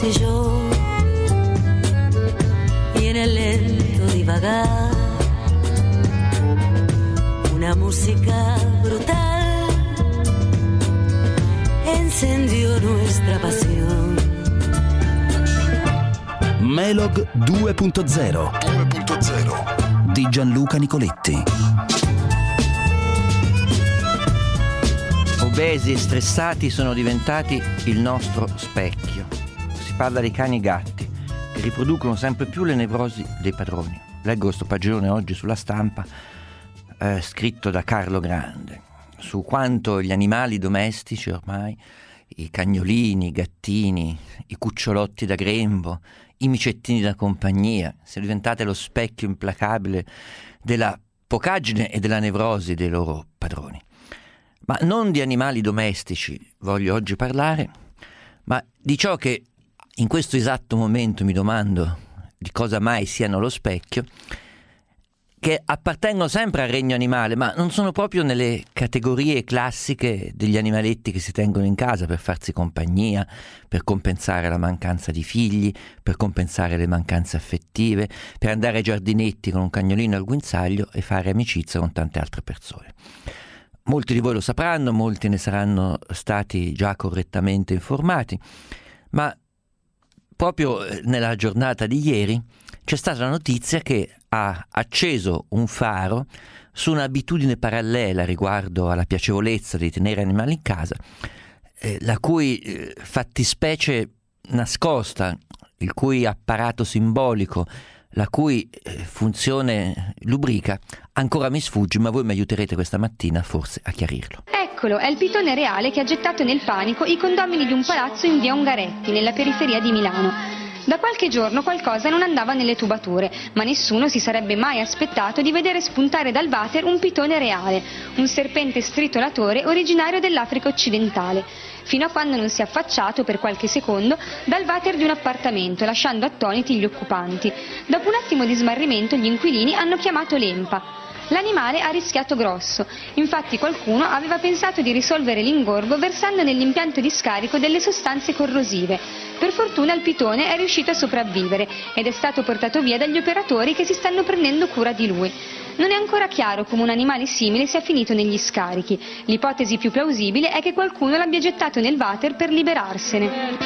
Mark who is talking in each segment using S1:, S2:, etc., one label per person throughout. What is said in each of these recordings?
S1: y yo, y en el lento divagar, una música brutal encendió nuestra pasión.
S2: Melog 2.0 di Gianluca Nicoletti.
S3: Obesi e stressati sono diventati il nostro specchio. Si parla dei cani e gatti che riproducono sempre più le nevrosi dei padroni. Leggo questo pagellone oggi sulla Stampa, scritto da Carlo Grande, su quanto gli animali domestici ormai, i cagnolini, i gattini, i cucciolotti da grembo, i micettini da compagnia, siano diventate lo specchio implacabile della pocaggine e della nevrosi dei loro padroni. Ma non di animali domestici voglio oggi parlare, ma di ciò che in questo esatto momento mi domando di cosa mai siano lo specchio, che appartengono sempre al regno animale, ma non sono proprio nelle categorie classiche degli animaletti che si tengono in casa per farsi compagnia, per compensare la mancanza di figli, per compensare le mancanze affettive, per andare ai giardinetti con un cagnolino al guinzaglio e fare amicizia con tante altre persone. Molti di voi lo sapranno, molti ne saranno stati già correttamente informati, ma proprio nella giornata di ieri c'è stata la notizia che ha acceso un faro su un'abitudine parallela riguardo alla piacevolezza di tenere animali in casa, la cui fattispecie nascosta, il cui apparato simbolico, la cui funzione lubrica ancora mi sfugge, ma voi mi aiuterete questa mattina forse a chiarirlo.
S4: Eccolo, è il pitone reale che ha gettato nel panico i condomini di un palazzo in via Ungaretti, nella periferia di Milano. Da qualche giorno qualcosa non andava nelle tubature, ma nessuno si sarebbe mai aspettato di vedere spuntare dal water un pitone reale, un serpente stritolatore originario dell'Africa occidentale, fino a quando non si è affacciato per qualche secondo dal water di un appartamento, lasciando attoniti gli occupanti. Dopo un attimo di smarrimento gli inquilini hanno chiamato l'EMPA. L'animale ha rischiato grosso, infatti qualcuno aveva pensato di risolvere l'ingorgo versando nell'impianto di scarico delle sostanze corrosive. Per fortuna il pitone è riuscito a sopravvivere ed è stato portato via dagli operatori che si stanno prendendo cura di lui. Non è ancora chiaro come un animale simile sia finito negli scarichi. L'ipotesi più plausibile è che qualcuno l'abbia gettato nel water per liberarsene.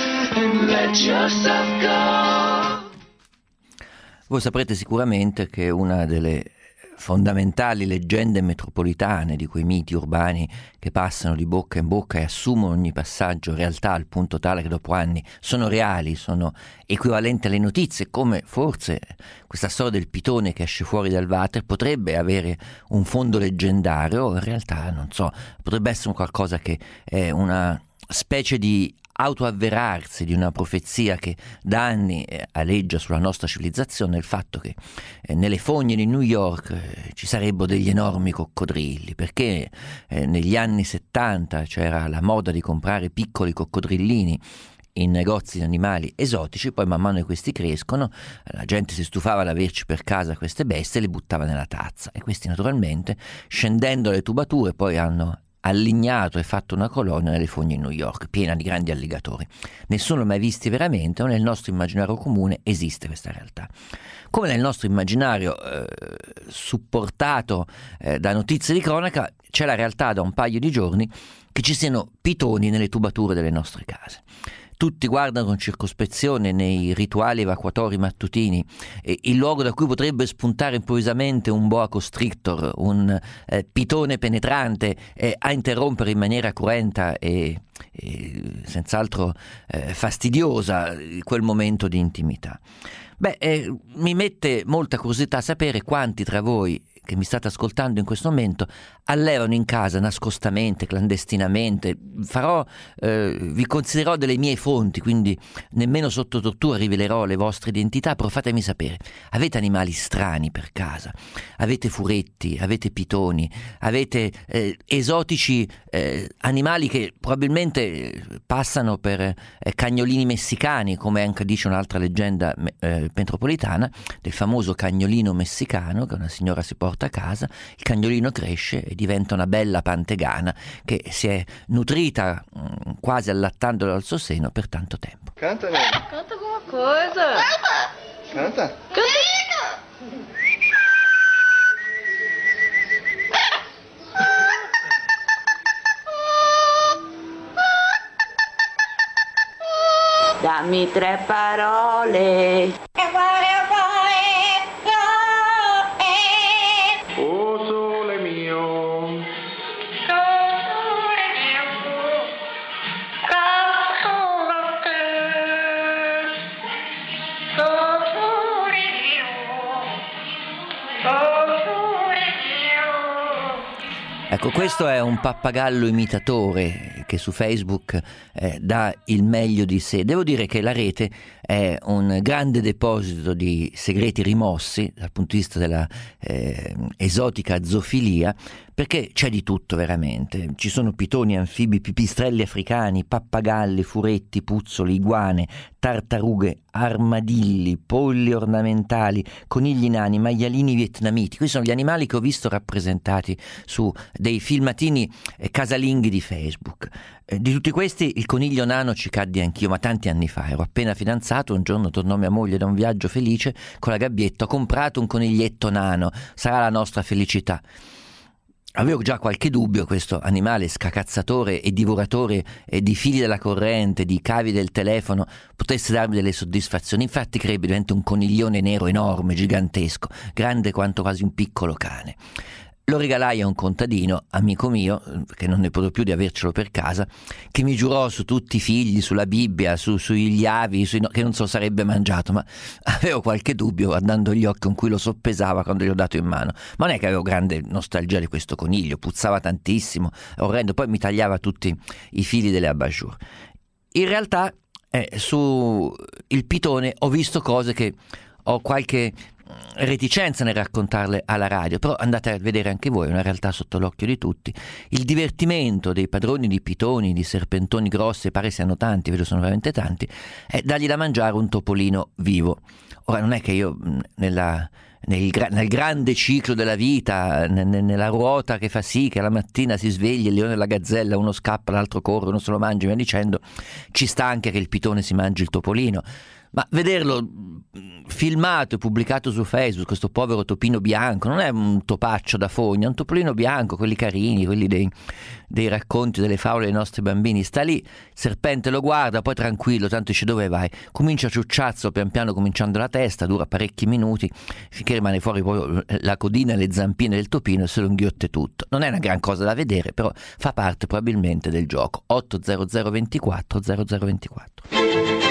S3: Voi saprete sicuramente che una delle fondamentali leggende metropolitane, di quei miti urbani che passano di bocca in bocca e assumono ogni passaggio realtà al punto tale che dopo anni sono reali, sono equivalenti alle notizie, come forse questa storia del pitone che esce fuori dal water potrebbe avere un fondo leggendario, in realtà non so, potrebbe essere qualcosa che è una specie di autoavverarsi di una profezia che da anni aleggia sulla nostra civilizzazione, il fatto che nelle fogne di New York ci sarebbero degli enormi coccodrilli, perché negli anni 70 c'era la moda di comprare piccoli coccodrillini in negozi di animali esotici, poi man mano che questi crescono la gente si stufava ad averci per casa queste bestie e le buttava nella tazza, e questi naturalmente, scendendo le tubature, poi hanno allignato e fatto una colonia nelle fogne in New York, piena di grandi alligatori. Nessuno l'ha mai visti veramente, ma nel nostro immaginario comune esiste questa realtà. Come nel nostro immaginario supportato da notizie di cronaca, c'è la realtà da un paio di giorni che ci siano pitoni nelle tubature delle nostre case. Tutti guardano con circospezione nei rituali evacuatori mattutini il luogo da cui potrebbe spuntare improvvisamente un boa constrictor, un pitone penetrante a interrompere in maniera cruenta e senz'altro fastidiosa quel momento di intimità. Mi mette molta curiosità sapere quanti tra voi che mi state ascoltando in questo momento allevano in casa nascostamente, clandestinamente. Vi considererò delle mie fonti, quindi nemmeno sotto tortura rivelerò le vostre identità, però fatemi sapere, avete animali strani per casa, avete furetti, avete pitoni, avete esotici animali che probabilmente passano per cagnolini messicani, come anche dice un'altra leggenda metropolitana del famoso cagnolino messicano che una signora si porta a casa, il cagnolino cresce e diventa una bella pantegana che si è nutrita quasi allattandolo al suo seno per tanto tempo.
S5: Canta, Nelly.
S6: Canta alguma coisa.
S5: Canta.
S7: Dammi 3 parole.
S5: Oh sole mio.
S3: Ecco, questo è un pappagallo imitatore che su Facebook dà il meglio di sé. Devo dire che la rete è un grande deposito di segreti rimossi dal punto di vista della esotica zoofilia, perché c'è di tutto veramente. Ci sono pitoni, anfibi, pipistrelli africani, pappagalli, furetti, puzzoli, iguane, tartarughe, armadilli, polli ornamentali, conigli nani, maialini vietnamiti. Questi sono gli animali che ho visto rappresentati su dei filmatini casalinghi di Facebook. Di tutti questi il coniglio nano ci caddi anch'io, ma tanti anni fa. Ero appena fidanzato, un giorno tornò mia moglie da un viaggio felice con la gabbietta: ho comprato un coniglietto nano, sarà la nostra felicità. Avevo già qualche dubbio questo animale scacazzatore e divoratore di fili della corrente, di cavi del telefono, potesse darmi delle soddisfazioni. Infatti crebbe, diventa un coniglione nero enorme, gigantesco, grande quanto quasi un piccolo cane. Lo regalai a un contadino, amico mio, che non ne potevo più di avercelo per casa, che mi giurò su tutti i figli, sulla Bibbia, sugli avi, che non se lo sarebbe mangiato, ma avevo qualche dubbio guardando gli occhi con cui lo soppesava quando gli ho dato in mano. Ma non è che avevo grande nostalgia di questo coniglio, puzzava tantissimo, orrendo, poi mi tagliava tutti i fili delle abajur. In realtà su il pitone ho visto cose che ho qualche reticenza nel raccontarle alla radio, però andate a vedere anche voi, è una realtà sotto l'occhio di tutti. Il divertimento dei padroni di pitoni, di serpentoni grossi, pare siano tanti, vedo sono veramente tanti, è dargli da mangiare un topolino vivo. Ora non è che io nel grande ciclo della vita, nella ruota che fa sì che la mattina si sveglia il leone e la gazzella, uno scappa, l'altro corre, uno se lo mangia, via dicendo, ci sta anche che il pitone si mangi il topolino. Ma vederlo filmato e pubblicato su Facebook, questo povero topino bianco, non è un topaccio da fogna, è un topolino bianco, quelli carini, quelli dei racconti, delle favole dei nostri bambini. Sta lì, serpente lo guarda, poi tranquillo, tanto dice: dove vai? Comincia a ciucciazzo pian piano cominciando la testa, dura parecchi minuti, finché rimane fuori poi la codina e le zampine del topino e se lo inghiotte tutto. Non è una gran cosa da vedere, però fa parte probabilmente del gioco. 800 24 0024.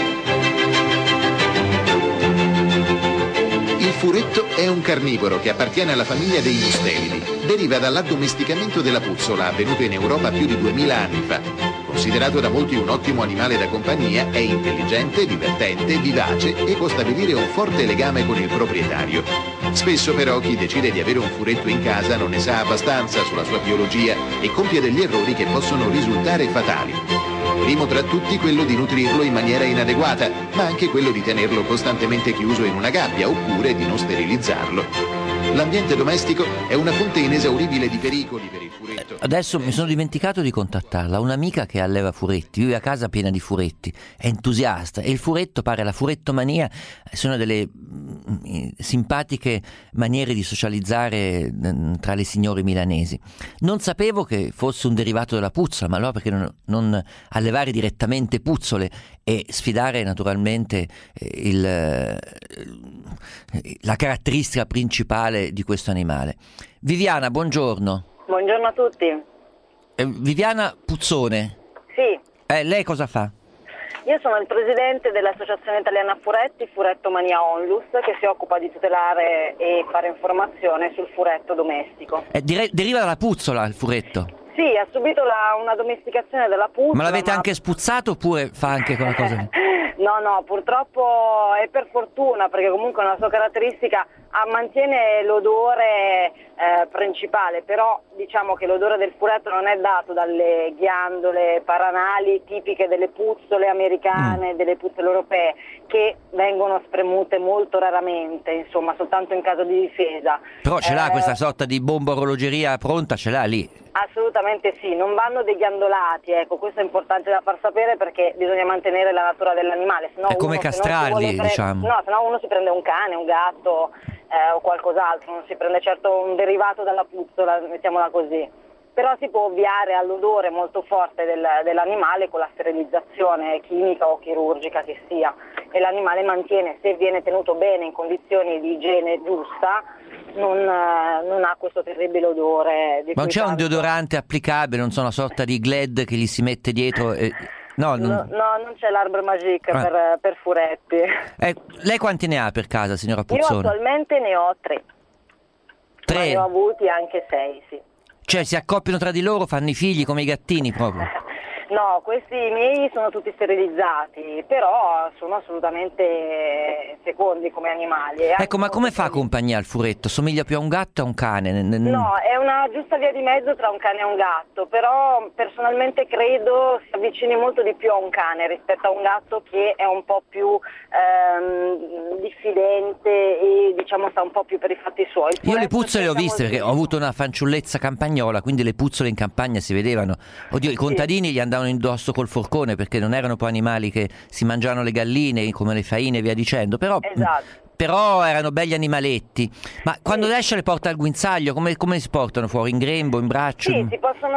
S8: Il furetto è un carnivoro che appartiene alla famiglia dei mustelidi. Deriva dall'addomesticamento della puzzola avvenuto in Europa più di 2000 anni fa. Considerato da molti un ottimo animale da compagnia, è intelligente, divertente, vivace e può stabilire un forte legame con il proprietario. Spesso però chi decide di avere un furetto in casa non ne sa abbastanza sulla sua biologia e compie degli errori che possono risultare fatali. Primo tra tutti quello di nutrirlo in maniera inadeguata, ma anche quello di tenerlo costantemente chiuso in una gabbia oppure di non sterilizzarlo. L'ambiente domestico è una fonte inesauribile di pericoli per il furetto.
S3: Adesso mi sono dimenticato di contattarla, un'amica che alleva furetti, vive a casa piena di furetti, è entusiasta e il furetto pare la furettomania, sono delle simpatiche maniere di socializzare tra le signore milanesi. Non sapevo che fosse un derivato della puzzola, ma allora perché non allevare direttamente puzzole e sfidare naturalmente la caratteristica principale di questo animale. Viviana, buongiorno.
S9: Buongiorno a tutti.
S3: Viviana Puzzone.
S9: Sì.
S3: Lei cosa fa?
S9: Io sono il presidente dell'Associazione Italiana Furetti, Furettomania Onlus, che si occupa di tutelare e fare informazione sul furetto domestico.
S3: Deriva dalla puzzola il furetto?
S9: Sì, ha subito una domesticazione della puzzola.
S3: Ma l'avete anche spuzzato oppure fa anche quella cosa?
S9: No, purtroppo è per fortuna, perché comunque è una sua caratteristica mantiene l'odore principale, però diciamo che l'odore del furetto non è dato dalle ghiandole paranali tipiche delle puzzole americane, delle puzzole europee, che vengono spremute molto raramente, insomma, soltanto in caso di difesa.
S3: Però ce l'ha questa sorta di bomba orologeria pronta, ce l'ha lì?
S9: Assolutamente sì, non vanno deghiandolati, ecco, questo è importante da far sapere perché bisogna mantenere la natura dell'animale.
S3: È come castrarli, diciamo.
S9: No, se no uno si prende un cane, un gatto o qualcos'altro, non si prende certo un derivato dalla puzzola, mettiamola così. Però si può ovviare all'odore molto forte dell'animale con la sterilizzazione chimica o chirurgica che sia, e l'animale mantiene, se viene tenuto bene in condizioni di igiene giusta, non ha questo terribile odore.
S3: Ma non c'è un deodorante applicabile, non so, una sorta di Glad che gli si mette dietro? No, non
S9: c'è l'Arbre Magique per furetti.
S3: Lei quanti ne ha per casa, signora Puzzone?
S9: Io attualmente ne ho 3.
S3: 3?
S9: Ma ne ho avuti anche 6, sì.
S3: Cioè si accoppiano tra di loro, fanno i figli come i gattini proprio?
S9: No, questi miei sono tutti sterilizzati, però sono assolutamente fecondi come animali.
S3: Ecco, ma come fa compagnia al furetto? Somiglia più a un gatto o a un cane?
S9: No, è una giusta via di mezzo tra un cane e un gatto, però personalmente credo si avvicini molto di più a un cane rispetto a un gatto, che è un po' più diffidente e diciamo sta un po' più per i fatti suoi.
S3: Io le puzzole le ho viste perché ho avuto una fanciullezza campagnola, quindi le puzzole in campagna si vedevano. Oddio, i contadini gli andavano indosso col forcone perché non erano poi animali che si mangiavano le galline come le faine e via dicendo, però, però erano belli animaletti. Ma quando esce le porta al guinzaglio, come si portano fuori? In grembo, in braccio?
S9: Sì,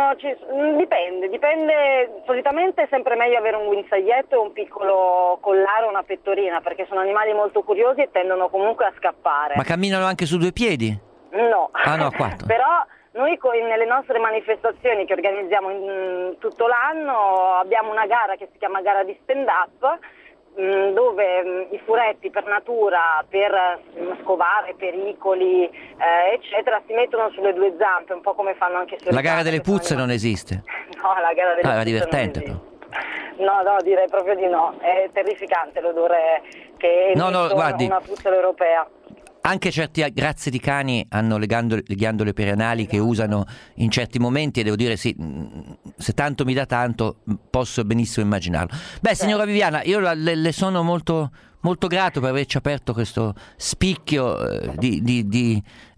S9: dipende, solitamente è sempre meglio avere un guinzaglietto e un piccolo collare o una pettorina, perché sono animali molto curiosi e tendono comunque a scappare.
S3: Ma camminano anche su 2 piedi?
S9: No.
S3: Ah no, 4.
S9: Però noi nelle nostre manifestazioni che organizziamo tutto l'anno abbiamo una gara che si chiama gara di stand-up, dove i furetti per natura, per scovare pericoli, eccetera, si mettono sulle 2 zampe, un po' come fanno anche sulle
S3: La gara delle puzze non esiste?
S9: No, la gara delle puzze
S3: era divertente
S9: non esiste. No, direi proprio di no, è terrificante l'odore che emette una puzzola europea.
S3: Anche certi razze di cani hanno le ghiandole perianali che usano in certi momenti, e devo dire sì, se tanto mi dà tanto posso benissimo immaginarlo. Beh, signora Viviana, io le sono molto, molto grato per averci aperto questo spicchio di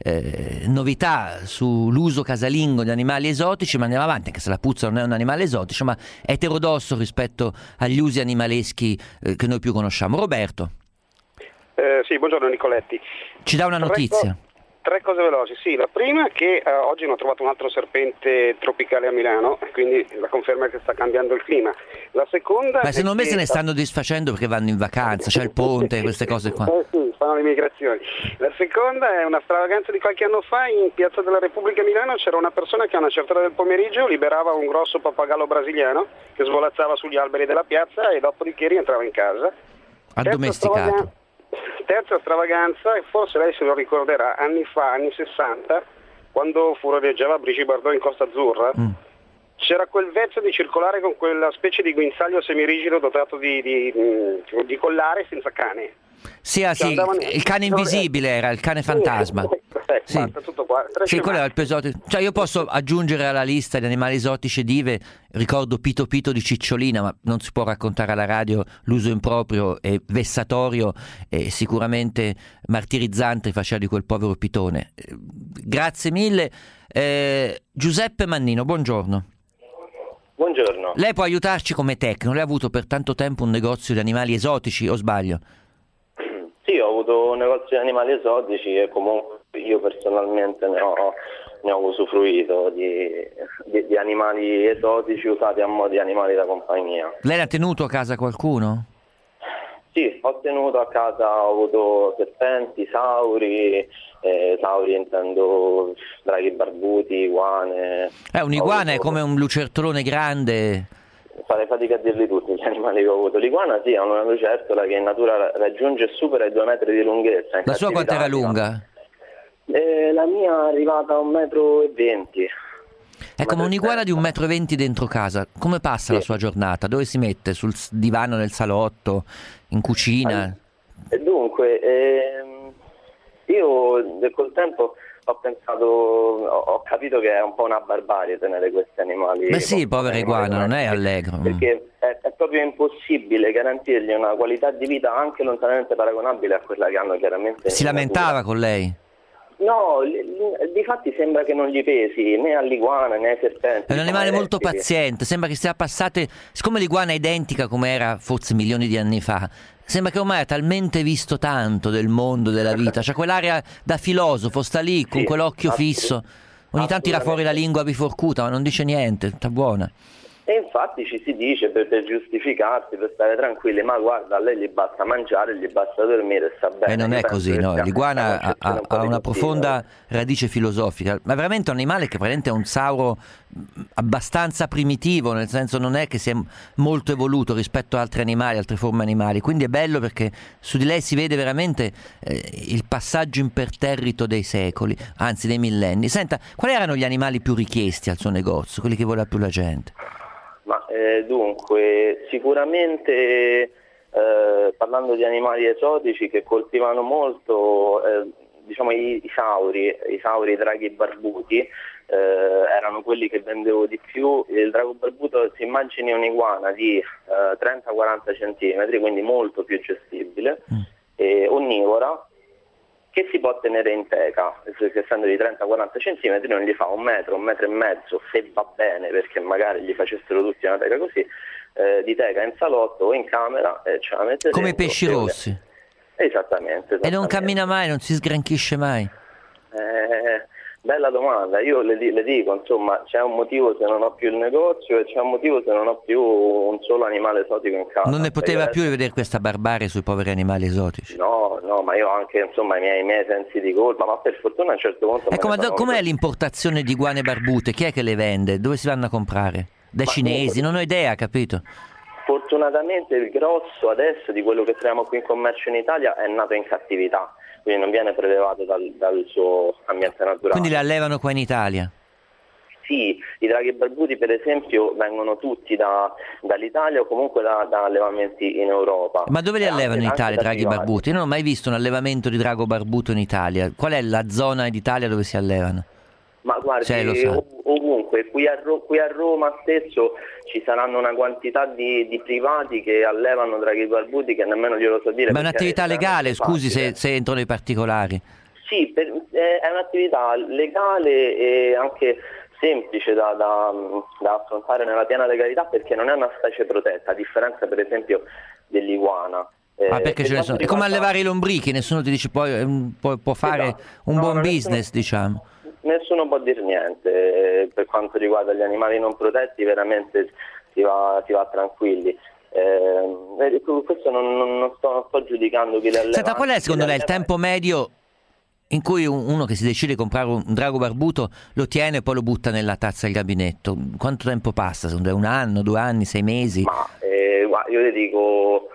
S3: novità sull'uso casalingo di animali esotici, ma andiamo avanti, anche se la puzza non è un animale esotico, ma è eterodosso rispetto agli usi animaleschi che noi più conosciamo. Roberto.
S10: Sì, buongiorno Nicoletti.
S3: Ci dà una notizia.
S10: 3 cose veloci. Sì, la prima è che oggi hanno trovato un altro serpente tropicale a Milano, quindi la conferma è che sta cambiando il clima. La seconda...
S3: Ma secondo me se ne stanno disfacendo perché vanno in vacanza, c'è il ponte, queste cose qua.
S10: Sì, fanno le migrazioni. La seconda è una stravaganza di qualche anno fa in Piazza della Repubblica a Milano. C'era una persona che a una certa ora del pomeriggio liberava un grosso pappagallo brasiliano che svolazzava sugli alberi della piazza e dopodiché rientrava in casa.
S3: Addomesticato.
S10: Terza stravaganza, e forse lei se lo ricorderà, anni fa, anni 60, quando furoreggiava Brigitte Bardot in Costa Azzurra, c'era quel vezzo di circolare con quella specie di guinzaglio semirigido dotato di collare senza cane.
S3: Sì, il cane invisibile era, il cane fantasma. Sì.
S10: Basta, tutto qua.
S3: Sì, quello era il più esotico. Cioè io posso aggiungere alla lista di animali esotici dive, ricordo Pito Pito di Cicciolina, ma non si può raccontare alla radio l'uso improprio e vessatorio e sicuramente martirizzante faceva di quel povero pitone. Grazie mille. Giuseppe Mannino, buongiorno.
S11: Buongiorno.
S3: Lei può aiutarci come tecnico, lei ha avuto per tanto tempo un negozio di animali esotici, o sbaglio?
S11: Sì, ho avuto un negozio di animali esotici e comunque io personalmente ne ho usufruito di animali esotici usati a mo' di animali da compagnia.
S3: Lei ha tenuto a casa qualcuno?
S11: Sì, ho tenuto a casa, ho avuto serpenti, sauri intendo draghi barbuti, iguane.
S3: Un'iguana è come un lucertolone grande.
S11: Farei fatica a dirli tutti gli animali che ho avuto. L'iguana sì, è una lucertola che in natura raggiunge e supera i 2 metri di lunghezza.
S3: La sua quanto era lunga?
S11: La mia è arrivata a 1,20 m.
S3: È come un'iguana di 1,20 m dentro casa. Come passa la sua giornata? Dove si mette? Sul divano nel salotto? In cucina?
S11: Dunque, Io col tempo ho capito che è un po' una barbarie tenere questi animali.
S3: Ma sì, povera iguana, non è allegro.
S11: Perché è proprio impossibile garantirgli una qualità di vita anche lontanamente paragonabile a quella che hanno chiaramente.
S3: Si lamentava con lei?
S11: No, difatti sembra che non gli pesi né all'iguana né ai serpenti.
S3: È un animale molto paziente, sembra che sia passate, siccome l'iguana è identica come era forse milioni di anni fa, sembra che ormai ha talmente visto tanto del mondo, della vita, c'ha quell'area da filosofo, sta lì con quell'occhio fisso, ogni tanto tira fuori la lingua biforcuta ma non dice niente, sta buona.
S11: E infatti ci si dice per giustificarsi, per stare tranquilli, ma guarda, a lei gli basta mangiare, gli basta dormire, sta bene.
S3: E non è così, no? L'iguana ha una profonda radice filosofica, ma veramente è un animale che praticamente è un sauro abbastanza primitivo, nel senso non è che sia molto evoluto rispetto a altri animali, altre forme animali, quindi è bello perché su di lei si vede veramente il passaggio imperterrito dei secoli, anzi dei millenni. Senta, quali erano gli animali più richiesti al suo negozio, quelli che voleva più la gente?
S11: Ma dunque, sicuramente parlando di animali esotici che coltivano molto, diciamo i sauri draghi barbuti erano quelli che vendevo di più. Il drago barbuto, si immagini un'iguana di 30-40 centimetri, quindi molto più gestibile, onnivora, che si può tenere in teca, perché essendo di 30-40 centimetri non gli fa 1 metro, 1 metro e mezzo, se va bene, perché magari gli facessero tutti una teca così, di teca in salotto o in camera, ce la mette
S3: come
S11: dentro,
S3: i pesci rossi.
S11: Esattamente.
S3: E non cammina mai, non si sgranchisce mai.
S11: Bella domanda, io le dico, insomma, c'è un motivo se non ho più il negozio e c'è un motivo se non ho più un solo animale esotico in casa.
S3: Non ne poteva più di vedere questa barbarie sui poveri animali esotici?
S11: No, ma io anche, insomma, i miei sensi di colpa, ma per fortuna a un certo punto...
S3: Ecco, ma com'è l'importazione di iguane barbute? Chi è che le vende? Dove si vanno a comprare? Dai cinesi? Non ho idea, capito?
S11: Fortunatamente il grosso adesso di quello che troviamo qui in commercio in Italia è nato in cattività, quindi non viene prelevato dal suo ambiente naturale.
S3: Quindi le allevano qua in Italia?
S11: Sì, i draghi barbuti per esempio vengono tutti dall'Italia o comunque da allevamenti in Europa.
S3: Ma dove li allevano in Italia i draghi barbuti? Io non ho mai visto un allevamento di drago barbuto in Italia. Qual è la zona d'Italia dove si allevano?
S11: Ma guardi, ovunque, qui a Roma stesso ci saranno una quantità di privati che allevano draghi barbuti che nemmeno glielo so dire.
S3: Ma è un'attività legale, scusi se entro nei particolari.
S11: Sì, è un'attività legale e anche semplice da affrontare nella piena legalità, perché non è una specie protetta, a differenza per esempio dell'iguana.
S3: Perché ce ne sono. È come allevare i lombrichi, nessuno ti dice può fare un buon business, diciamo.
S11: Nessuno può dire niente, per quanto riguarda gli animali non protetti veramente si va tranquilli. Questo non sto giudicando chi li alleva.
S3: Senta, qual è secondo lei il tempo medio in cui uno che si decide di comprare un drago barbuto lo tiene e poi lo butta nella tazza del gabinetto? Quanto tempo passa? Secondo lei 1 anno, 2 anni, 6 mesi?
S11: Ma io le dico,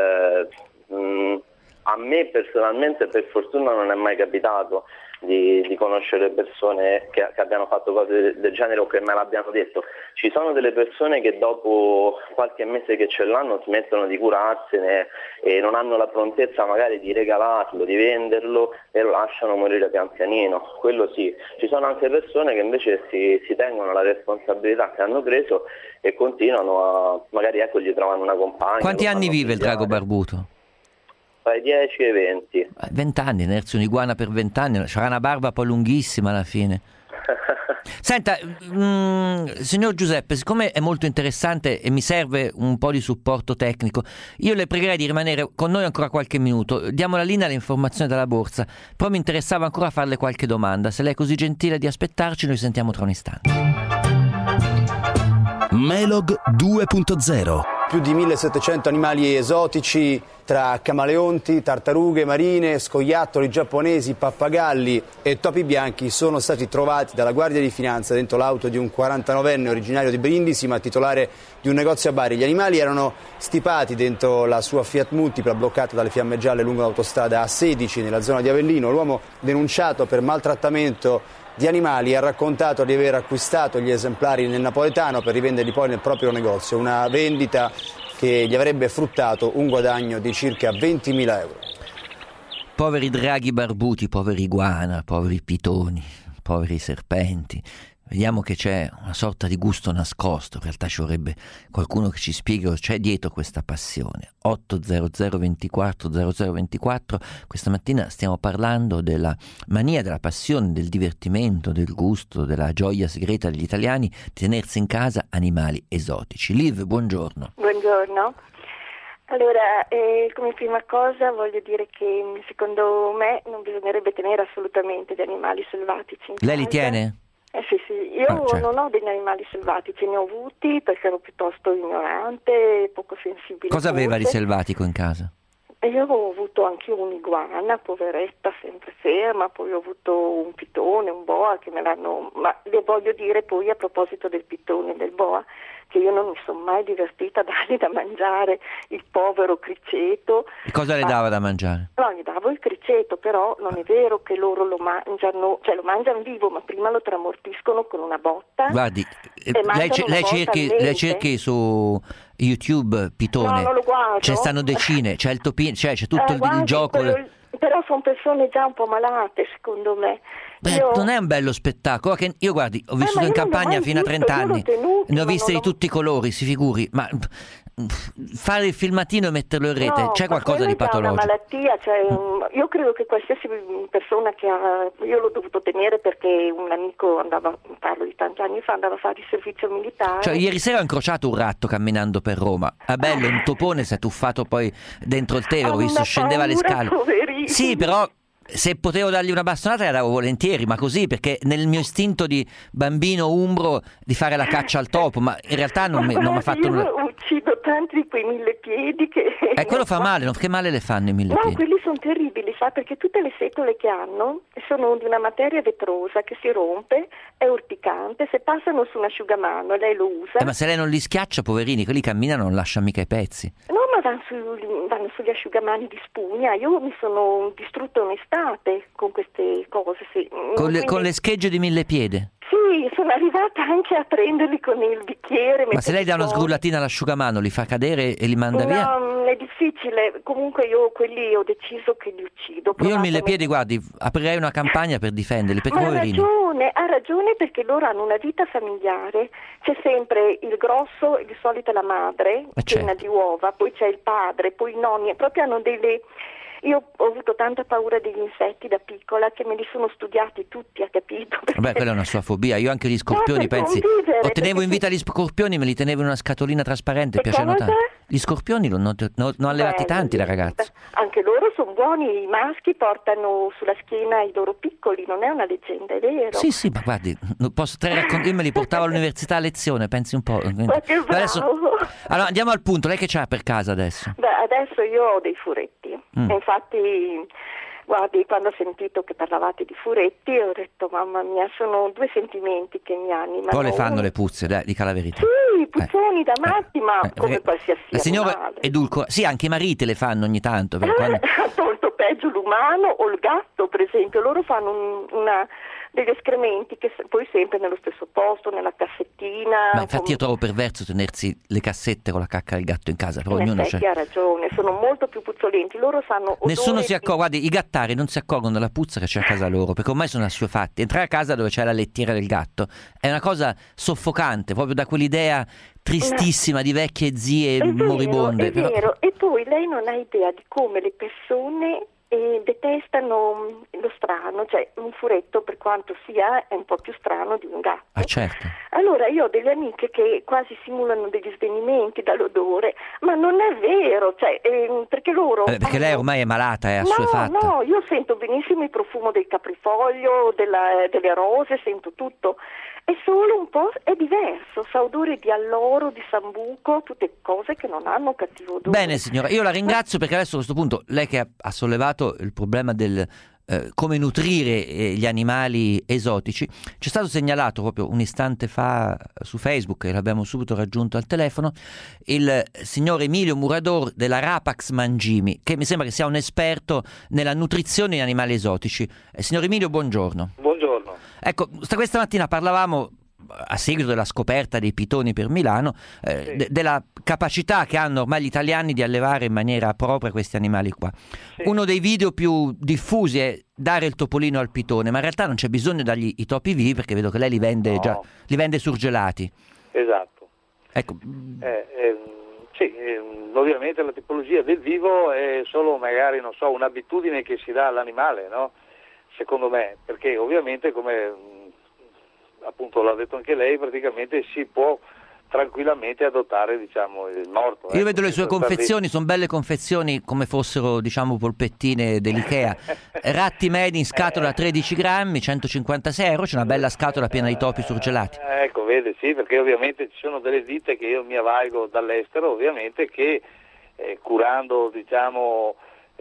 S11: a me personalmente per fortuna non è mai capitato di conoscere persone che abbiano fatto cose del genere o che me l'abbiano detto. Ci sono delle persone che dopo qualche mese che ce l'hanno smettono di curarsene e non hanno la prontezza magari di regalarlo, di venderlo e lo lasciano morire pian pianino. Quello sì. Ci sono anche persone che invece si tengono la responsabilità che hanno preso e continuano magari gli trovano una compagna.
S3: Quanti anni vive il drago barbuto?
S11: Tra i 10 e i 20.
S3: 20 anni, inerzi un'iguana per 20 anni, c'era una barba poi lunghissima alla fine. Senta, signor Giuseppe, siccome è molto interessante e mi serve un po' di supporto tecnico, io le pregherei di rimanere con noi ancora qualche minuto. Diamo la linea alle informazioni dalla borsa, però mi interessava ancora farle qualche domanda. Se lei è così gentile di aspettarci, noi sentiamo tra un istante.
S2: Melog 2.0.
S12: Più di 1700 animali esotici tra camaleonti, tartarughe marine, scoiattoli giapponesi, pappagalli e topi bianchi sono stati trovati dalla Guardia di Finanza dentro l'auto di un 49enne originario di Brindisi ma titolare di un negozio a Bari. Gli animali erano stipati dentro la sua Fiat Multipla bloccata dalle fiamme gialle lungo l'autostrada A16 nella zona di Avellino. L'uomo denunciato per maltrattamento di animali ha raccontato di aver acquistato gli esemplari nel napoletano per rivenderli poi nel proprio negozio, una vendita che gli avrebbe fruttato un guadagno di circa 20.000 euro.
S3: Poveri draghi barbuti, poveri iguana, poveri pitoni, poveri serpenti. Vediamo che c'è una sorta di gusto nascosto. In realtà ci vorrebbe qualcuno che ci spieghi cosa c'è dietro questa passione. 800 24 0024. Questa mattina stiamo parlando della mania, della passione, del divertimento, del gusto, della gioia segreta degli italiani di tenersi in casa animali esotici. Liv, buongiorno.
S6: Buongiorno. Allora, come prima cosa voglio dire che secondo me non bisognerebbe tenere assolutamente gli animali selvatici in casa.
S3: Lei li tiene?
S6: Sì, io
S3: certo.
S6: Non ho degli animali selvatici, ne ho avuti perché ero piuttosto ignorante, poco sensibile.
S3: Cosa aveva di selvatico in casa?
S6: Io ho avuto anche un'iguana, poveretta, sempre ferma, poi ho avuto un pitone, un boa che me l'hanno... Ma le voglio dire poi a proposito del pitone e del boa che io non mi sono mai divertita a dargli da mangiare il povero criceto.
S3: E cosa le dava da mangiare?
S6: No, gli davo il criceto, però non è vero che loro lo mangiano, cioè lo mangiano vivo, ma prima lo tramortiscono con una botta.
S3: Guardi, lei cerchi su YouTube pitone.
S6: No, non lo guardo.
S3: Ce stanno decine, c'è il topino, c'è tutto il gioco.
S6: Però sono persone già un po' malate, secondo me.
S3: Non è un bello spettacolo. Io guardi, ho vissuto in campagna fino a 30 anni, ne ho viste di tutti i colori, si figuri, ma fare il filmatino e metterlo in rete, c'è qualcosa di patologico.
S6: È una malattia, io credo che qualsiasi persona che ha... Io l'ho dovuto tenere perché un amico parlo di tanti anni fa, andava a fare il servizio militare.
S3: Cioè, ieri sera ho incrociato un ratto camminando per Roma. Bello, un topone si è tuffato poi dentro il Tevere, ho visto, scendeva le scale.
S6: Poverino.
S3: Sì, però... Se potevo dargli una bastonata la davo volentieri, ma così, perché nel mio istinto di bambino umbro di fare la caccia al topo, ma in realtà non mi ha fatto nulla.
S6: Io uccido tanti di quei 1000 piedi che...
S3: quello fa male, che male le fanno i 1000 piedi?
S6: No, quelli sono terribili, sa, perché tutte le setole che hanno sono di una materia vetrosa che si rompe, è urticante, se passano su un asciugamano lei lo usa...
S3: ma se lei non li schiaccia, poverini, quelli camminano, non lasciano mica i pezzi.
S6: No, ma vanno sugli asciugamani di spugna, io mi sono distrutta un'estate con queste cose, sì.
S3: Con le schegge di 1000 piede?
S6: Sì, sono arrivata anche a prenderli con il bicchiere.
S3: Ma se lei dà una sgrullatina all'asciugamano, li fa cadere e li manda via?
S6: No, è difficile, comunque io quelli ho deciso che li uccido.
S3: Io il 1000 piedi, guardi, aprirei una campagna per difenderli, perché poverini.
S6: Ha ragione perché loro hanno una vita familiare, c'è sempre il grosso, di solito la madre, piena di uova, poi c'è il padre, poi i nonni, proprio hanno delle... Io ho avuto tanta paura degli insetti da piccola che me li sono studiati tutti, ha capito?
S3: Vabbè, quella è una sua fobia. Io anche gli scorpioni, pensi, tenevo in vita gli scorpioni, me li tenevo in una scatolina trasparente, piacevano tanto. Gli scorpioni non ho allevati tanti da ragazzo.
S6: Anche loro sono buoni, i maschi portano sulla schiena i loro piccoli, non è una leggenda, è vero?
S3: Sì, ma guardi, io me li portavo all'università a lezione, pensi un po'.
S6: Adesso...
S3: Allora andiamo al punto, lei che c'ha per casa adesso?
S6: Beh, adesso io ho dei furetti, e infatti... Guardi, quando ho sentito che parlavate di furetti ho detto mamma mia, sono due sentimenti che mi animano.
S3: Poi le fanno le puzze, dai, dica la verità.
S6: Sì, puzzoni da matti, ma come qualsiasi
S3: la signora edulcora, sì, anche i mariti le fanno ogni tanto. Quando...
S6: Molto peggio l'umano o il gatto, per esempio, loro fanno degli escrementi che poi sempre nello stesso posto, nella cassettina.
S3: Ma infatti io trovo perverso tenersi le cassette con la cacca del gatto in casa, però ognuno c'è.
S6: Ha ragione, sono molto più puzzolenti, loro sanno
S3: nessuno si accorge, guardi, i gattari non si accorgono della puzza che c'è a casa loro, perché ormai sono assuefatti. Entrare a casa dove c'è la lettiera del gatto è una cosa soffocante, proprio da quell'idea tristissima di vecchie zie moribonde.
S6: È vero, e poi lei non ha idea di come le persone detestano lo strano, cioè un furetto per quanto sia è un po' più strano di un gatto.
S3: Ah, certo.
S6: Allora io ho delle amiche che quasi simulano degli svenimenti dall'odore, ma non è vero, cioè perché loro
S3: perché lei ormai è malata, è assuefatta.
S6: No, io sento benissimo il profumo del caprifoglio, delle rose, sento tutto. È solo un po', è diverso, sa odore di alloro, di sambuco, tutte cose che non hanno cattivo odore.
S3: Bene signora, io la ringrazio perché adesso a questo punto lei che ha sollevato il problema del come nutrire gli animali esotici, ci è stato segnalato proprio un istante fa su Facebook, e l'abbiamo subito raggiunto al telefono, il signor Emilio Murador della Rapax Mangimi, che mi sembra che sia un esperto nella nutrizione di animali esotici. Signor Emilio, buongiorno.
S13: Buongiorno.
S3: Ecco, questa mattina parlavamo a seguito della scoperta dei pitoni per Milano, della capacità che hanno ormai gli italiani di allevare in maniera propria questi animali qua. Uno dei video più diffusi è dare il topolino al pitone, ma in realtà non c'è bisogno di dargli i topi vivi, perché vedo che lei li vende già, li vende surgelati.
S13: Esatto.
S3: Ecco.
S13: Ovviamente la tipologia del vivo è solo magari, non so, un'abitudine che si dà all'animale, no? Secondo me, perché ovviamente, come appunto l'ha detto anche lei, praticamente si può tranquillamente adottare, diciamo, il morto.
S3: Io vedo le sue confezioni, sono belle confezioni come fossero, diciamo, polpettine dell'Ikea. Ratti medi in scatola 13 grammi, 156 euro, c'è una bella scatola piena di topi surgelati.
S13: Ecco, vede, sì, perché ovviamente ci sono delle ditte che io mi avvalgo dall'estero, ovviamente, che curando, diciamo,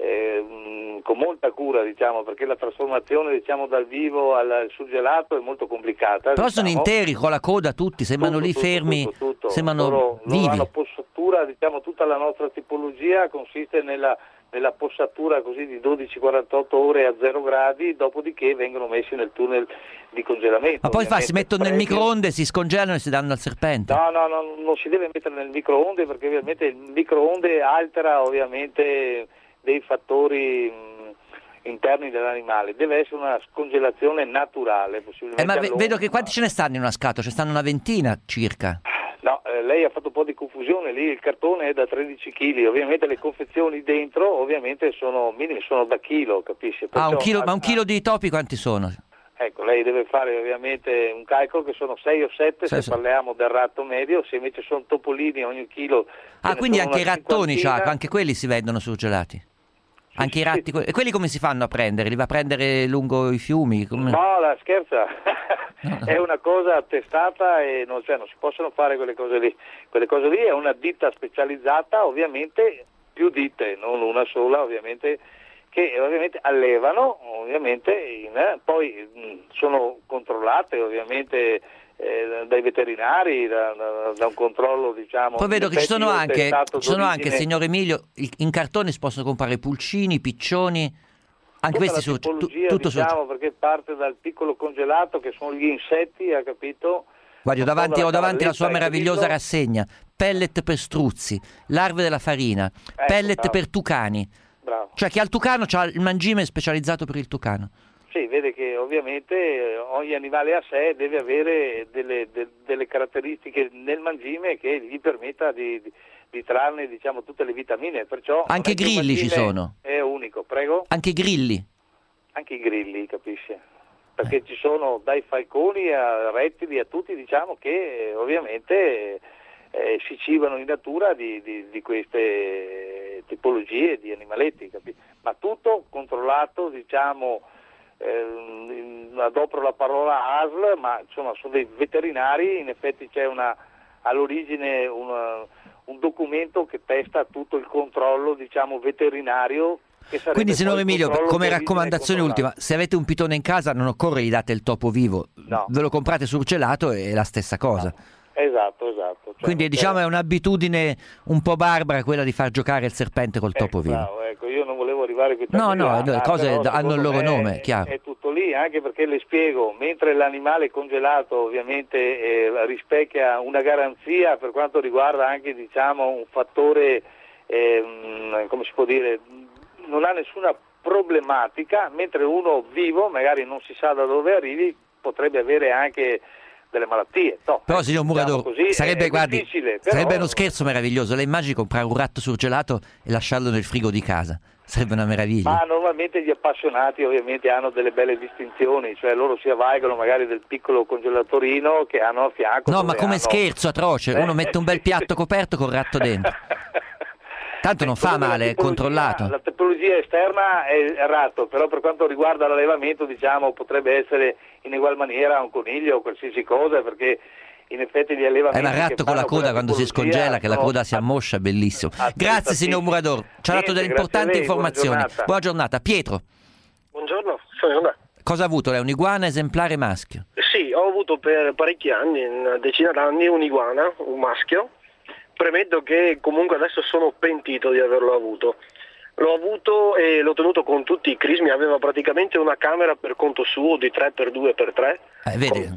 S13: con molta cura, diciamo, perché la trasformazione, diciamo, dal vivo al surgelato è molto complicata.
S3: Però
S13: diciamo.
S3: sono interi, con la coda tutti, sembrano lì fermi, sembrano
S13: loro
S3: vivi.
S13: hanno possatura, diciamo, tutta la nostra tipologia consiste nella possatura così di 12-48 ore a 0 gradi, dopodiché vengono messi nel tunnel di congelamento.
S3: Ma poi si mettono nel microonde, si scongelano e si danno al serpente.
S13: No, non si deve mettere nel microonde, perché ovviamente il microonde altera ovviamente dei fattori interni dell'animale. Deve essere una scongelazione naturale, possibilmente.
S3: Ma vedo che quanti ce ne stanno in una scatola? Ce ne stanno una ventina circa.
S13: No, lei ha fatto un po' di confusione lì, il cartone è da 13 kg, ovviamente le confezioni dentro ovviamente sono minime, sono da chilo, capisci? Perciò,
S3: un chilo di topi quanti sono?
S13: Ecco, lei deve fare ovviamente un calcolo che sono 6 o 7 se parliamo del ratto medio, se invece sono topolini ogni chilo.
S3: Quindi anche i rattoni anche quelli si vendono surgelati? Anche i ratti, e quelli come si fanno a prendere? Li va a prendere lungo i fiumi?
S13: No, la scherza, è una cosa attestata e non si possono fare quelle cose lì. Quelle cose lì è una ditta specializzata, ovviamente più ditte, non una sola, ovviamente, che ovviamente allevano, ovviamente, poi sono controllate ovviamente dai veterinari, da un controllo, diciamo.
S3: Poi vedo che ci sono anche, signor Emilio, in cartone si possono comprare pulcini, piccioni, anche questi sono tutto
S13: diciamo, perché parte dal piccolo congelato che sono gli insetti, ha capito?
S3: Guardi, ho davanti la sua meravigliosa rassegna: pellet per struzzi, larve della farina, pellet per tucani.
S13: Bravo.
S3: Cioè chi ha il tucano c'ha il mangime specializzato per il tucano.
S13: Sì, vede che ovviamente ogni animale a sé deve avere delle caratteristiche nel mangime che gli permetta di trarne, diciamo, tutte le vitamine. Perciò
S3: anche i grilli ci sono.
S13: È unico, prego.
S3: Anche i grilli.
S13: Anche i grilli, capisci? Perché ci sono dai falconi a rettili a tutti, diciamo, che ovviamente si cibano in natura di queste tipologie di animaletti, capisci? Ma tutto controllato, diciamo. Adopero la parola ASL, ma insomma sono dei veterinari, in effetti c'è all'origine un documento che testa tutto il controllo, diciamo, veterinario.
S3: Quindi, signor Emilio, come raccomandazione ultima, se avete un pitone in casa non occorre gli date il topo vivo, ve lo comprate surgelato, è la stessa cosa.
S13: No. Esatto.
S3: Quindi diciamo è un'abitudine un po' barbara quella di far giocare il serpente col topo vivo.
S13: Bravo, ecco, io non volevo arrivare qui.
S3: No, le cose hanno il loro nome, chiaro.
S13: È tutto lì, anche perché le spiego, mentre l'animale congelato ovviamente rispecchia una garanzia per quanto riguarda anche, diciamo, un fattore, come si può dire, non ha nessuna problematica, mentre uno vivo, magari non si sa da dove arrivi, potrebbe avere anche delle malattie. No,
S3: però signor Murador, sarebbe uno scherzo meraviglioso. Lei immagini comprare un ratto surgelato e lasciarlo nel frigo di casa? Sarebbe una meraviglia.
S13: Ma normalmente gli appassionati ovviamente hanno delle belle distinzioni, cioè loro si avvalgono magari del piccolo congelatorino che hanno a fianco.
S3: No, ma come scherzo atroce, uno mette un bel piatto coperto col ratto dentro. Tanto non fa male, è controllato.
S13: La tipologia esterna è il ratto, però per quanto riguarda l'allevamento, diciamo, potrebbe essere in ugual maniera un coniglio o qualsiasi cosa, perché in effetti gli allevamenti...
S3: È il ratto con la coda quando si scongela, che la coda si ammoscia, bellissimo. Grazie signor Murador, ci ha dato delle importanti informazioni. Buona giornata. Pietro.
S14: Buongiorno, sono io.
S3: Cosa ha avuto lei? Un'iguana esemplare maschio?
S14: Sì, ho avuto per parecchi anni, una decina d'anni, un'iguana, un maschio. Premetto che comunque adesso sono pentito di averlo avuto. L'ho avuto e l'ho tenuto con tutti i crismi, aveva praticamente una camera per conto suo di 3x2x3.
S3: Vedi?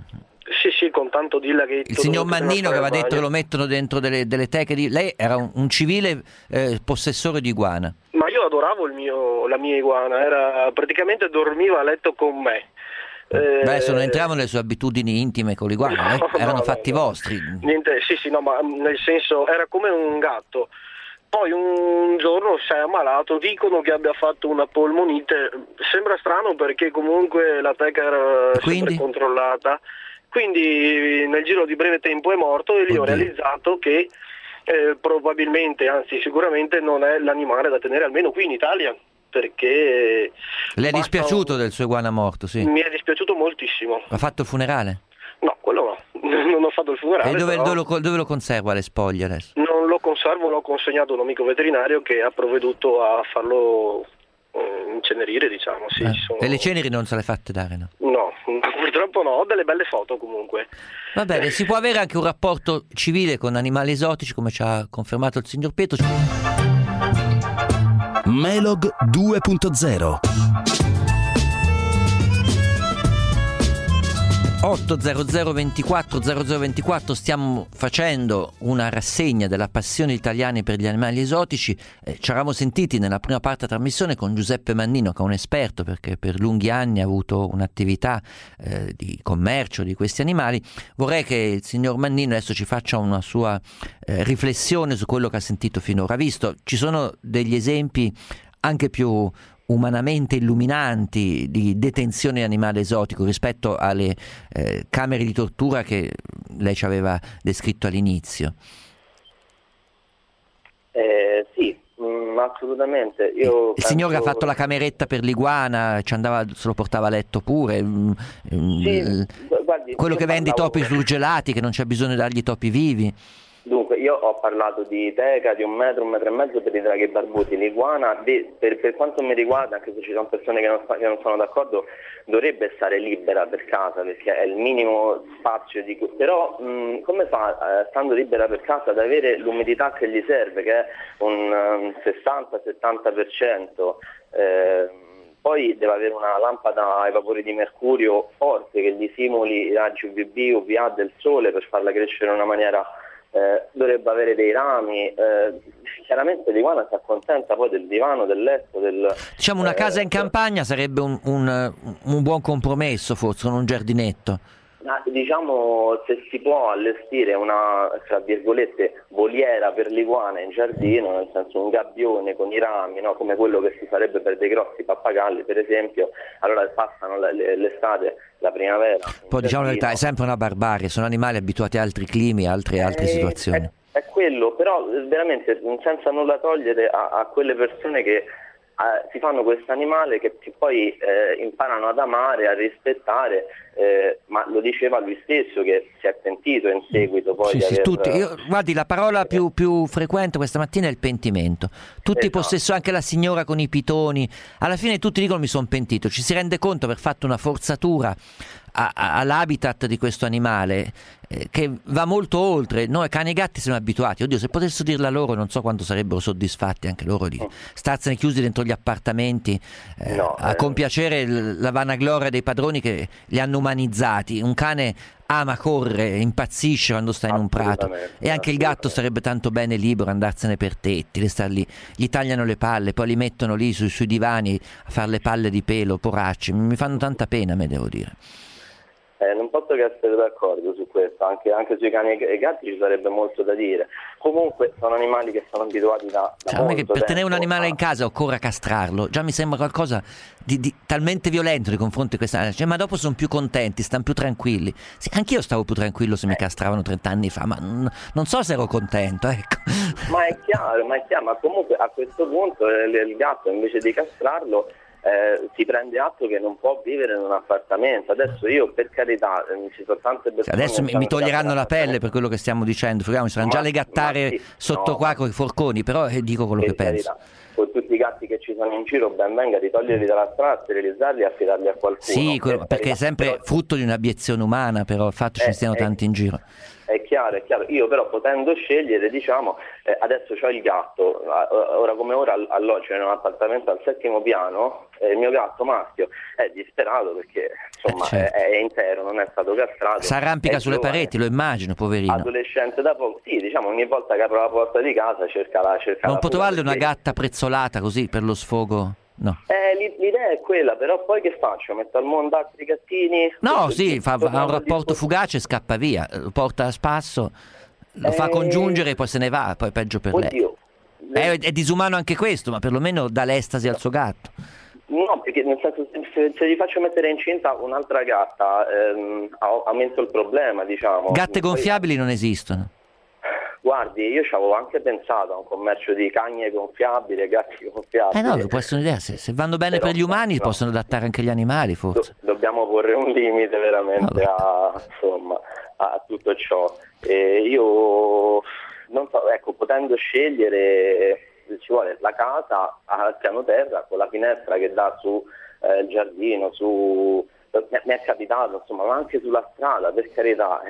S14: Sì, con tanto di laghetto.
S3: Il signor Mannino che aveva detto che lo mettono dentro delle teche lei era un civile possessore di iguana.
S14: Ma io adoravo la mia iguana, praticamente dormiva a letto con me.
S3: Adesso non entriamo nelle sue abitudini intime con l'iguana, erano fatti vostri.
S14: Niente, sì, no, ma nel senso era come un gatto. Poi un giorno si è ammalato, dicono che abbia fatto una polmonite, sembra strano perché comunque la teca era sempre controllata, quindi nel giro di breve tempo è morto e lì ho realizzato che probabilmente, anzi sicuramente non è l'animale da tenere almeno qui in Italia, perché...
S3: Le è dispiaciuto del suo iguana morto, sì?
S14: Mi è dispiaciuto moltissimo.
S3: Ha fatto il funerale?
S14: No, quello no. Non ho fatto il funerale.
S3: E dove lo conserva le spoglie adesso?
S14: Non lo conservo, l'ho consegnato a un amico veterinario che ha provveduto a farlo incenerire, diciamo. Sì,
S3: E le ceneri non se le fatte dare, no?
S14: No, purtroppo no, ho delle belle foto comunque.
S3: Va bene, si può avere anche un rapporto civile con animali esotici, come ci ha confermato il signor Pietro.
S2: Melog 2.0
S3: 800 24 0024, stiamo facendo una rassegna della passione italiana per gli animali esotici. Ci eravamo sentiti nella prima parte della trasmissione con Giuseppe Mannino, che è un esperto perché per lunghi anni ha avuto un'attività di commercio di questi animali. Vorrei che il signor Mannino adesso ci faccia una sua riflessione su quello che ha sentito finora. Ha visto, ci sono degli esempi anche più umanamente illuminanti di detenzione animale esotico rispetto alle camere di tortura che lei ci aveva descritto all'inizio.
S11: Sì, assolutamente. Il
S3: signore che ha fatto la cameretta per l'iguana ci andava, se lo portava a letto pure.
S11: Guardi,
S3: quello che vende i topi surgelati, che non c'è bisogno di dargli i topi vivi.
S11: Dunque, io ho parlato di teca di 1 metro, 1 metro e mezzo per i draghi barbuti. L'iguana, per quanto mi riguarda, anche se ci sono persone che non sono d'accordo, dovrebbe stare libera per casa, perché è il minimo spazio di cui... Però come fa, stando libera per casa, ad avere l'umidità che gli serve, che è un 60-70%? Poi deve avere una lampada ai vapori di mercurio forte che gli simuli i raggi UVB, UVA del sole per farla crescere in una maniera... dovrebbe avere dei rami, chiaramente l'iguana si accontenta poi del divano, del letto,
S3: diciamo una casa in campagna sarebbe un buon compromesso, forse, con un giardinetto.
S11: Diciamo, se si può allestire una, tra virgolette, voliera per l'iguana in giardino, nel senso un gabbione con i rami, no? Come quello che si farebbe per dei grossi pappagalli per esempio, allora passano l'estate, la primavera.
S3: Poi diciamo la verità, è sempre una barbarie, sono animali abituati a altri climi, a altre situazioni.
S11: È quello, però veramente senza nulla togliere a quelle persone che si fanno questo animale che poi imparano ad amare, a rispettare, ma lo diceva lui stesso che si è pentito in seguito poi di aver...
S3: tutti. Guardi, la parola più frequente questa mattina è il pentimento. Tutti i possessori, anche la signora con i pitoni, alla fine tutti dicono mi sono pentito. Ci si rende conto per fatto una forzatura all'habitat di questo animale che va molto oltre. Noi cani e gatti siamo abituati, oddio, se potessero dirla loro non so quanto sarebbero soddisfatti anche loro di starsene chiusi dentro gli appartamenti a compiacere la vanagloria dei padroni che li hanno umanizzati. Un cane ama correre, impazzisce quando sta in un prato, e anche il gatto starebbe tanto bene libero, andarsene per tetti, star lì, gli tagliano le palle, poi li mettono lì sui divani a fare le palle di pelo, poracci, mi fanno tanta pena, me devo dire.
S11: Non posso che essere d'accordo su questo, anche sui cani e gatti ci sarebbe molto da dire. Comunque sono animali che sono abituati da
S3: a me che per tenere un animale in casa occorre castrarlo, già mi sembra qualcosa di talmente violento nei confronti di questa, ma dopo sono più contenti, stanno più tranquilli. Sì, anch'io stavo più tranquillo se mi castravano 30 anni fa, ma non so se ero contento, ecco.
S11: Ma è chiaro, ma comunque a questo punto il gatto invece di castrarlo si prende atto che non può vivere in un appartamento. Adesso io, per carità, ci sono tante persone.
S3: Adesso mi toglieranno la pelle per quello che stiamo dicendo, figuriamoci, saranno già le gattare sotto qua con i forconi, però dico quello che penso.
S11: Con tutti i gatti che ci sono in giro, ben venga di toglierli dalla strada, sterilizzarli e affidarli a qualcuno.
S3: Sì, perché è sempre frutto di un'abiezione umana, però il fatto ci siano tanti in giro.
S11: È chiaro. Io però potendo scegliere, diciamo, adesso c'ho il gatto, ora come ora alloggio in un appartamento al 7° piano, il mio gatto maschio è disperato perché insomma
S3: certo.
S11: è intero, non è stato castrato.
S3: Si arrampica sulle pareti, lo immagino, poverino.
S11: Adolescente da poco, sì, diciamo ogni volta che apro la porta di casa cerca
S3: non può trovarle una gatta prezzolata così per lo sfogo? No.
S11: L'idea è quella, però poi che faccio? Metto al mondo altri gattini?
S3: No, sì, fa un rapporto fugace e scappa via, lo porta a spasso, lo fa congiungere e poi se ne va, poi peggio per lei. È disumano anche questo, ma perlomeno dà l'estasi al suo gatto.
S11: No, perché nel senso se gli faccio mettere incinta un'altra gatta aumento il problema, diciamo.
S3: Gatte gonfiabili non esistono.
S11: Guardi, io ci avevo anche pensato a un commercio di cagne gonfiabili e gatti gonfiabili.
S3: No, può essere un'idea, se vanno bene per gli umani no. Possono adattare anche gli animali, forse.
S11: Dobbiamo porre un limite veramente a tutto ciò. E io non so, ecco, potendo scegliere ci vuole la casa al piano terra con la finestra che dà su il giardino, mi è capitato, insomma, ma anche sulla strada, per carità.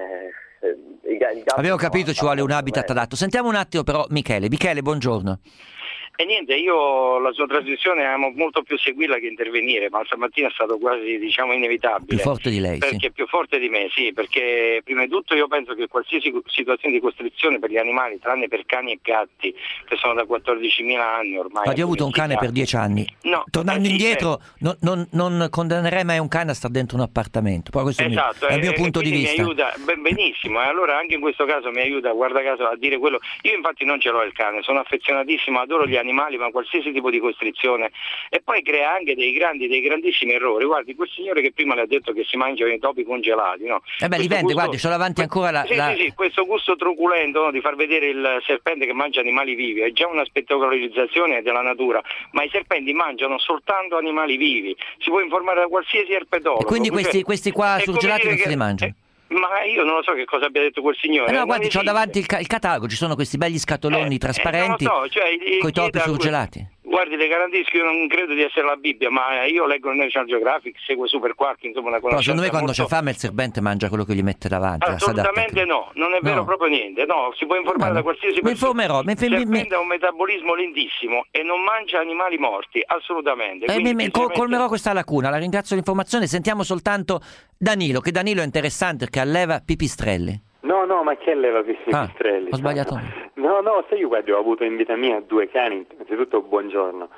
S3: Abbiamo capito, ci vuole un habitat adatto. Sentiamo un attimo però Michele, buongiorno.
S15: E niente, io la sua trasmissione amo molto più seguirla che intervenire, ma stamattina è stato quasi, diciamo, inevitabile.
S3: Più forte di lei,
S15: perché
S3: sì.
S15: Più forte di me, sì, perché prima di tutto io penso che qualsiasi situazione di costrizione per gli animali, tranne per cani e gatti, che sono da 14.000 anni ormai.
S3: Ma io ho avuto un cane per 10 anni.
S15: No,
S3: tornando indietro, non condannerei mai un cane a stare dentro un appartamento. Poi questo
S15: esatto,
S3: è il mio punto di vista.
S15: Mi aiuta benissimo, e allora anche in questo caso mi aiuta, guarda caso, a dire quello. Io infatti non ce l'ho il cane, sono affezionatissimo, adoro gli animali, ma qualsiasi tipo di costrizione, e poi crea anche dei grandissimi errori. Guardi, quel signore che prima le ha detto che si mangiano i topi congelati, no?
S3: Li vende, guardi, c'ho davanti ancora
S15: Sì, questo gusto truculento, no, di far vedere il serpente che mangia animali vivi è già una spettacolarizzazione della natura, ma i serpenti mangiano soltanto animali vivi, si può informare da qualsiasi erpetologo.
S3: E quindi questi qua surgelati non se li mangiano?
S15: Ma io non lo so che cosa abbia detto quel signore.
S3: No, guardi, c'ho davanti il catalogo, ci sono questi begli scatoloni trasparenti con i topi surgelati.
S15: Guardi, le garantisco, io non credo di essere la Bibbia, ma io leggo il National Geographic, seguo Super Quark, insomma una conoscenza.
S3: Però secondo me quando c'è fame il serpente mangia quello che gli mette davanti.
S15: Assolutamente no, non è vero proprio niente. No, si può informare da qualsiasi persona.
S3: Mi informerò.
S15: Il serpente ha un metabolismo lentissimo e non mangia animali morti, assolutamente.
S3: Colmerò questa lacuna, la ringrazio dell'informazione. Sentiamo soltanto Danilo, che Danilo è interessante perché alleva pipistrelli.
S16: No, ma che leva pipistrelli?
S3: Ho sbagliato.
S16: No, sai, io guardi, ho avuto in vita mia 2 cani, innanzitutto buongiorno.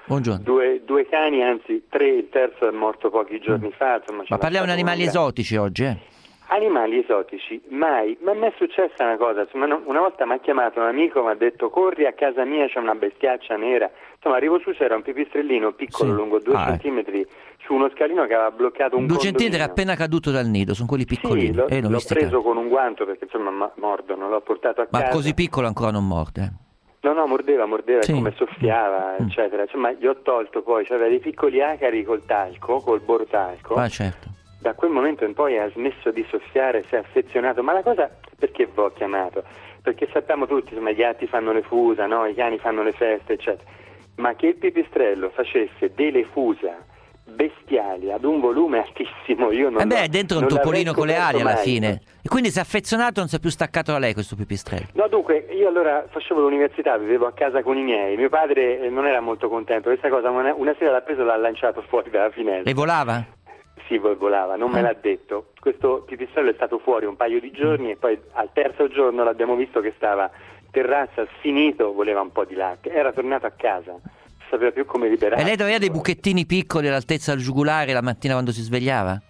S16: Due cani, anzi 3, il terzo è morto pochi giorni fa. Insomma,
S3: ma parliamo di animali esotici oggi,
S16: Animali esotici, mai. Ma mi è successa una cosa, insomma, una volta mi ha chiamato un amico, mi ha detto corri a casa mia, c'è una bestiaccia nera. Insomma, arrivo su, c'era un pipistrellino piccolo, lungo 2 centimetri, su uno scalino che aveva bloccato un
S3: 2 centimetri appena caduto dal nido, sono quelli piccolini.
S16: Sì, l'ho preso con un guanto perché insomma mordono, l'ho portato a casa.
S3: Ma così piccolo ancora non morde?
S16: No, mordeva, sì. Come soffiava, eccetera. Insomma, gli ho tolto poi, aveva dei piccoli acari col talco, col borotalco.
S3: Ah, certo.
S16: Da quel momento in poi ha smesso di soffiare, si è affezionato. Ma la cosa, perché vi ho chiamato? Perché sappiamo tutti, insomma, i gatti fanno le fusa, no? I cani fanno le feste, eccetera. Ma che il pipistrello facesse delle fusa bestiali ad un volume altissimo, io non
S3: è dentro un topolino con le ali alla fine. E quindi si è affezionato, non si è più staccato da lei questo pipistrello.
S16: No, dunque, io allora facevo l'università, vivevo a casa con i miei, mio padre non era molto contento, questa cosa una sera l'ha preso e l'ha lanciato fuori dalla finestra.
S3: E volava?
S16: Sì, volava, non me l'ha detto. Questo pipistrello è stato fuori un paio di giorni e poi al terzo giorno l'abbiamo visto che stava in terrazza, sfinito, voleva un po' di latte, era tornato a casa. Sapeva più come liberarsi.
S3: E lei aveva dei buchettini piccoli all'altezza del giugulare la mattina quando si svegliava?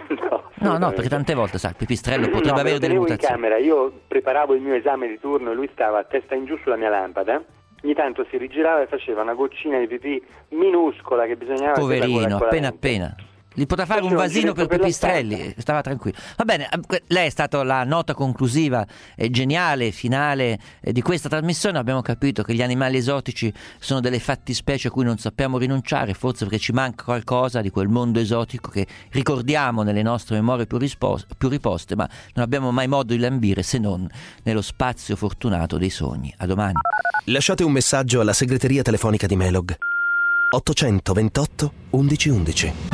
S3: No, perché tante volte, sa, il pipistrello potrebbe avere delle mutazioni.
S16: In camera, io preparavo il mio esame di turno e lui stava a testa in giù sulla mia lampada. Ogni tanto si rigirava e faceva una goccina di pipì minuscola che bisognava...
S3: Poverino, appena. Gli poteva fare un vasino per pipistrelli, stava tranquillo. Va bene, lei è stata la nota conclusiva e geniale, finale di questa trasmissione. Abbiamo capito che gli animali esotici sono delle fattispecie a cui non sappiamo rinunciare, forse perché ci manca qualcosa di quel mondo esotico che ricordiamo nelle nostre memorie più riposte, ma non abbiamo mai modo di lambire se non nello spazio fortunato dei sogni. A domani.
S2: Lasciate un messaggio alla segreteria telefonica di Melog 828 1111.